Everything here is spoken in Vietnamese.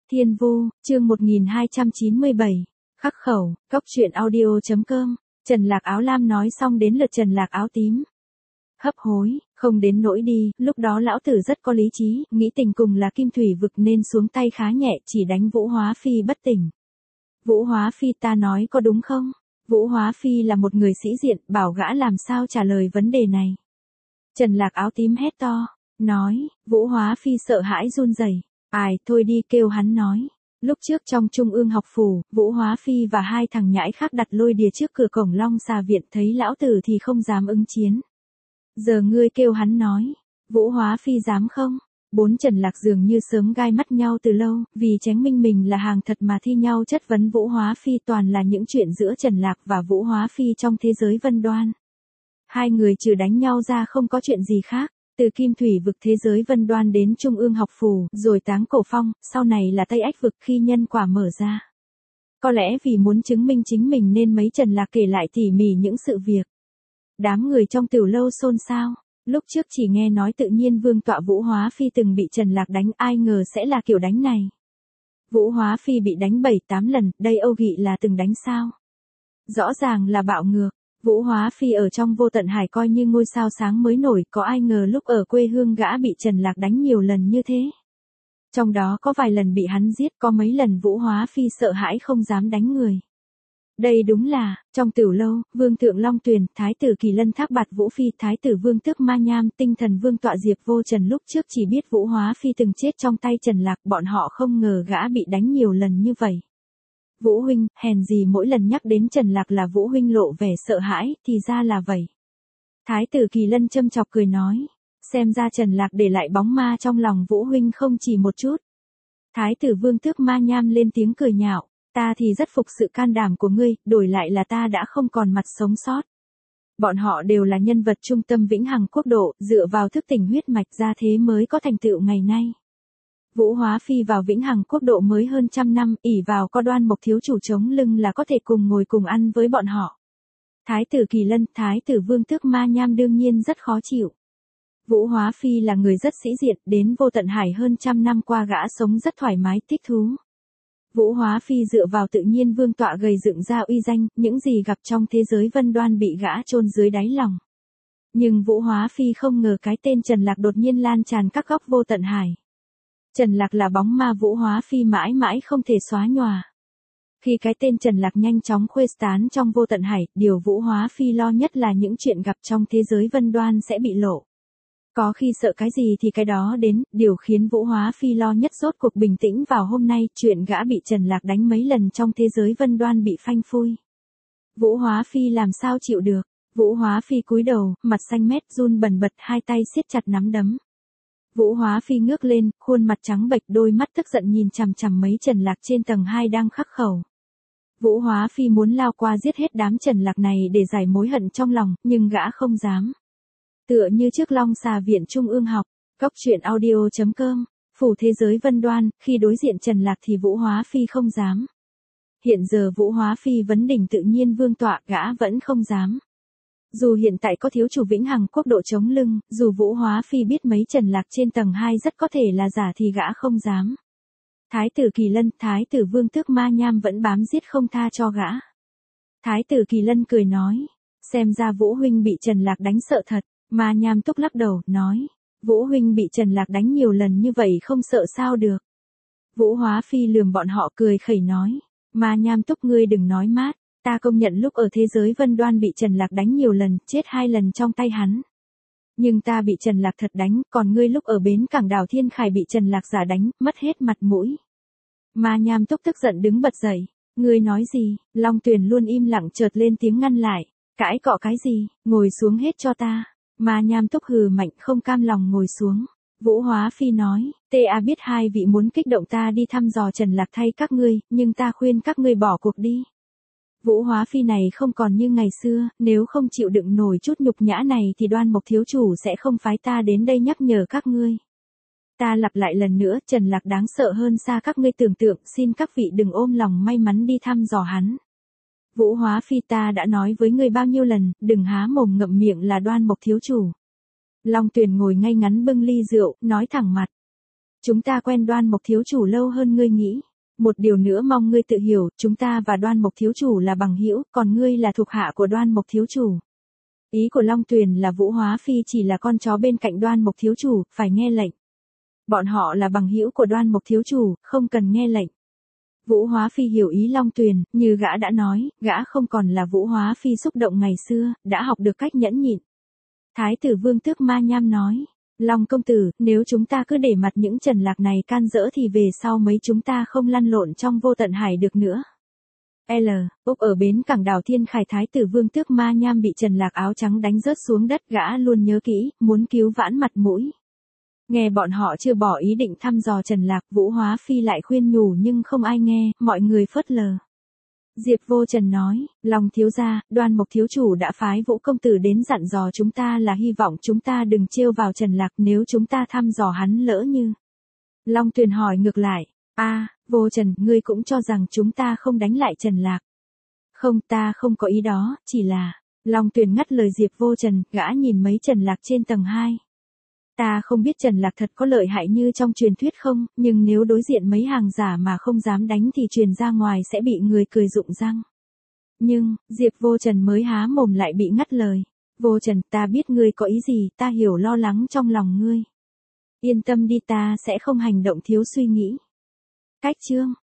Thiên Vu, chương 1297. Khắc khẩu, cốc truyện audio.com. Trần Lạc Áo Lam nói xong đến lượt Trần Lạc Áo Tím. Hấp hối, không đến nỗi đi, lúc đó lão tử rất có lý trí, nghĩ tình cùng là kim thủy vực nên xuống tay khá nhẹ, chỉ đánh Vũ Hóa Phi bất tỉnh. Vũ Hóa Phi ta nói có đúng không? Vũ Hóa Phi là một người sĩ diện, bảo gã làm sao trả lời vấn đề này. Trần Lạc Áo Tím hét to, nói, Vũ Hóa Phi sợ hãi run rẩy. Ai, thôi đi, kêu hắn nói. Lúc trước trong Trung ương học phủ, Vũ Hóa Phi và hai thằng nhãi khác đặt lôi đìa trước cửa cổng Long Xà Viện, thấy lão tử thì không dám ứng chiến. Giờ ngươi kêu hắn nói, Vũ Hóa Phi dám không? Bốn Trần Lạc dường như sớm gai mắt nhau từ lâu, vì tránh minh mình là hàng thật mà thi nhau chất vấn Vũ Hóa Phi, toàn là những chuyện giữa Trần Lạc và Vũ Hóa Phi trong thế giới Vân Đoan. Hai người trừ đánh nhau ra không có chuyện gì khác. Từ Kim Thủy vực thế giới Vân Đoan đến Trung ương học phủ, rồi Táng Cổ Phong, sau này là Tây Ách vực khi nhân quả mở ra. Có lẽ vì muốn chứng minh chính mình nên mấy Trần Lạc kể lại tỉ mỉ những sự việc. Đám người trong tiểu lâu xôn xao, lúc trước chỉ nghe nói tự nhiên vương tọa Vũ Hóa Phi từng bị Trần Lạc đánh, ai ngờ sẽ là kiểu đánh này. Vũ Hóa Phi bị đánh 7-8 lần, đây Âu Nghị là từng đánh sao? Rõ ràng là bạo ngược. Vũ Hóa Phi ở trong vô tận hải coi như ngôi sao sáng mới nổi, có ai ngờ lúc ở quê hương gã bị Trần Lạc đánh nhiều lần như thế. Trong đó có vài lần bị hắn giết, có mấy lần Vũ Hóa Phi sợ hãi không dám đánh người. Đây đúng là, trong tiểu lâu, Vương Thượng Long Tuyền, Thái tử Kỳ Lân Thác Bạt Vũ Phi, Thái tử Vương Tước Ma Nham, Tinh Thần Vương tọa Diệp Vô Trần lúc trước chỉ biết Vũ Hóa Phi từng chết trong tay Trần Lạc, bọn họ không ngờ gã bị đánh nhiều lần như vậy. Vũ huynh, hèn gì mỗi lần nhắc đến Trần Lạc là Vũ huynh lộ vẻ sợ hãi, thì ra là vậy. Thái tử Kỳ Lân châm chọc cười nói, xem ra Trần Lạc để lại bóng ma trong lòng Vũ huynh không chỉ một chút. Thái tử Vương Tước Ma Nham lên tiếng cười nhạo, ta thì rất phục sự can đảm của ngươi, đổi lại là ta đã không còn mặt sống sót. Bọn họ đều là nhân vật trung tâm vĩnh hằng quốc độ, dựa vào thức tỉnh huyết mạch ra thế mới có thành tựu ngày nay. Vũ Hóa Phi vào vĩnh hằng quốc độ mới hơn 100 năm, ỷ vào có Đoan Mộc thiếu chủ chống lưng là có thể cùng ngồi cùng ăn với bọn họ. Thái tử Kỳ Lân, Thái tử Vương Tước Ma Nham đương nhiên rất khó chịu. Vũ Hóa Phi là người rất sĩ diện, đến vô tận hải hơn 100 năm qua gã sống rất thoải mái, thích thú. Vũ Hóa Phi dựa vào tự nhiên vương tọa gầy dựng ra uy danh, những gì gặp trong thế giới Vân Đoan bị gã chôn dưới đáy lòng. Nhưng Vũ Hóa Phi không ngờ cái tên Trần Lạc đột nhiên lan tràn các góc vô tận hải. Trần Lạc là bóng ma Vũ Hóa Phi mãi mãi không thể xóa nhòa. Khi cái tên Trần Lạc nhanh chóng khuếch tán trong vô tận hải, điều Vũ Hóa Phi lo nhất là những chuyện gặp trong thế giới Vân Đoan sẽ bị lộ. Có khi sợ cái gì thì cái đó đến, điều khiến Vũ Hóa Phi lo nhất rốt cuộc bình tĩnh vào hôm nay, chuyện gã bị Trần Lạc đánh mấy lần trong thế giới Vân Đoan bị phanh phui. Vũ Hóa Phi làm sao chịu được, Vũ Hóa Phi cúi đầu, mặt xanh mét run bần bật, hai tay siết chặt nắm đấm. Vũ Hóa Phi ngước lên, khuôn mặt trắng bệch, đôi mắt tức giận nhìn chằm chằm mấy Trần Lạc trên tầng 2 đang khắc khẩu. Vũ Hóa Phi muốn lao qua giết hết đám Trần Lạc này để giải mối hận trong lòng, nhưng gã không dám. Tựa như trước Long Xà Viện Trung ương học, cốc truyện audio.com, phủ thế giới Vân Đoan, khi đối diện Trần Lạc thì Vũ Hóa Phi không dám. Hiện giờ Vũ Hóa Phi vấn đỉnh tự nhiên vương tọa, gã vẫn không dám. Dù hiện tại có thiếu chủ vĩnh hằng quốc độ chống lưng, dù Vũ Hóa Phi biết mấy Trần Lạc trên tầng 2 rất có thể là giả thì gã không dám. Thái tử Kỳ Lân, Thái tử Vương Tước Ma Nham vẫn bám giết không tha cho gã. Thái tử Kỳ Lân cười nói, xem ra Vũ huynh bị Trần Lạc đánh sợ thật. Ma Nham Túc lắc đầu, nói, Vũ huynh bị Trần Lạc đánh nhiều lần như vậy không sợ sao được. Vũ Hóa Phi lườm bọn họ cười khẩy nói, Ma Nham Túc ngươi đừng nói mát, ta công nhận lúc ở thế giới Vân Đoan bị Trần Lạc đánh nhiều lần, chết 2 lần trong tay hắn. Nhưng ta bị Trần Lạc thật đánh, còn ngươi lúc ở bến cảng đảo Thiên Khải bị Trần Lạc giả đánh, mất hết mặt mũi. Ma Nham Túc tức giận đứng bật dậy, ngươi nói gì? Long Tuyền luôn im lặng chợt lên tiếng ngăn lại, cãi cọ cái gì, ngồi xuống hết cho ta. Ma Nham Túc hừ mạnh không cam lòng ngồi xuống. Vũ Hóa Phi nói, ta biết hai vị muốn kích động ta đi thăm dò Trần Lạc thay các ngươi, nhưng ta khuyên các ngươi bỏ cuộc đi. Vũ Hóa Phi này không còn như ngày xưa, nếu không chịu đựng nổi chút nhục nhã này thì Đoan Mộc thiếu chủ sẽ không phái ta đến đây nhắc nhở các ngươi. Ta lặp lại lần nữa, Trần Lạc đáng sợ hơn xa các ngươi tưởng tượng, xin các vị đừng ôm lòng may mắn đi thăm dò hắn. Vũ Hóa Phi ta đã nói với ngươi bao nhiêu lần, đừng há mồm ngậm miệng là Đoan Mộc thiếu chủ. Long Tuyền ngồi ngay ngắn bưng ly rượu, nói thẳng mặt. Chúng ta quen Đoan Mộc thiếu chủ lâu hơn ngươi nghĩ. Một điều nữa mong ngươi tự hiểu, chúng ta và Đoan Mộc thiếu chủ là bằng hữu, còn ngươi là thuộc hạ của Đoan Mộc thiếu chủ. Ý của Long Tuyền là Vũ Hóa Phi chỉ là con chó bên cạnh Đoan Mộc thiếu chủ, phải nghe lệnh. Bọn họ là bằng hữu của Đoan Mộc thiếu chủ, không cần nghe lệnh. Vũ Hóa Phi hiểu ý Long Tuyền, như gã đã nói, gã không còn là Vũ Hóa Phi xúc động ngày xưa, đã học được cách nhẫn nhịn. Thái tử Vương Tước Ma Nham nói, Long công tử, nếu chúng ta cứ để mặt những Trần Lạc này can dỡ thì về sau mấy chúng ta không lăn lộn trong vô tận hải được nữa. Úc ở bến cảng đảo Thiên Khải, Thái tử Vương Tước Ma Nham bị Trần Lạc áo trắng đánh rớt xuống đất, gã luôn nhớ kỹ, muốn cứu vãn mặt mũi. Nghe bọn họ chưa bỏ ý định thăm dò Trần Lạc, Vũ Hóa Phi lại khuyên nhủ nhưng không ai nghe, mọi người phớt lờ. Diệp Vô Trần nói, Long thiếu gia, Đoan Mộc thiếu chủ đã phái Vũ công tử đến dặn dò chúng ta là hy vọng chúng ta đừng trêu vào Trần Lạc nếu chúng ta thăm dò hắn lỡ như. Long Tuyền hỏi ngược lại, Vô Trần, ngươi cũng cho rằng chúng ta không đánh lại Trần Lạc. Không, ta không có ý đó, chỉ là, Long Tuyền ngắt lời Diệp Vô Trần, gã nhìn mấy Trần Lạc trên tầng 2. Ta không biết Trần Lạc thật có lợi hại như trong truyền thuyết không, nhưng nếu đối diện mấy hàng giả mà không dám đánh thì truyền ra ngoài sẽ bị người cười rụng răng. Nhưng, Diệp Vô Trần mới há mồm lại bị ngắt lời. Vô Trần, ta biết ngươi có ý gì, ta hiểu lo lắng trong lòng ngươi. Yên tâm đi, ta sẽ không hành động thiếu suy nghĩ. Cách chương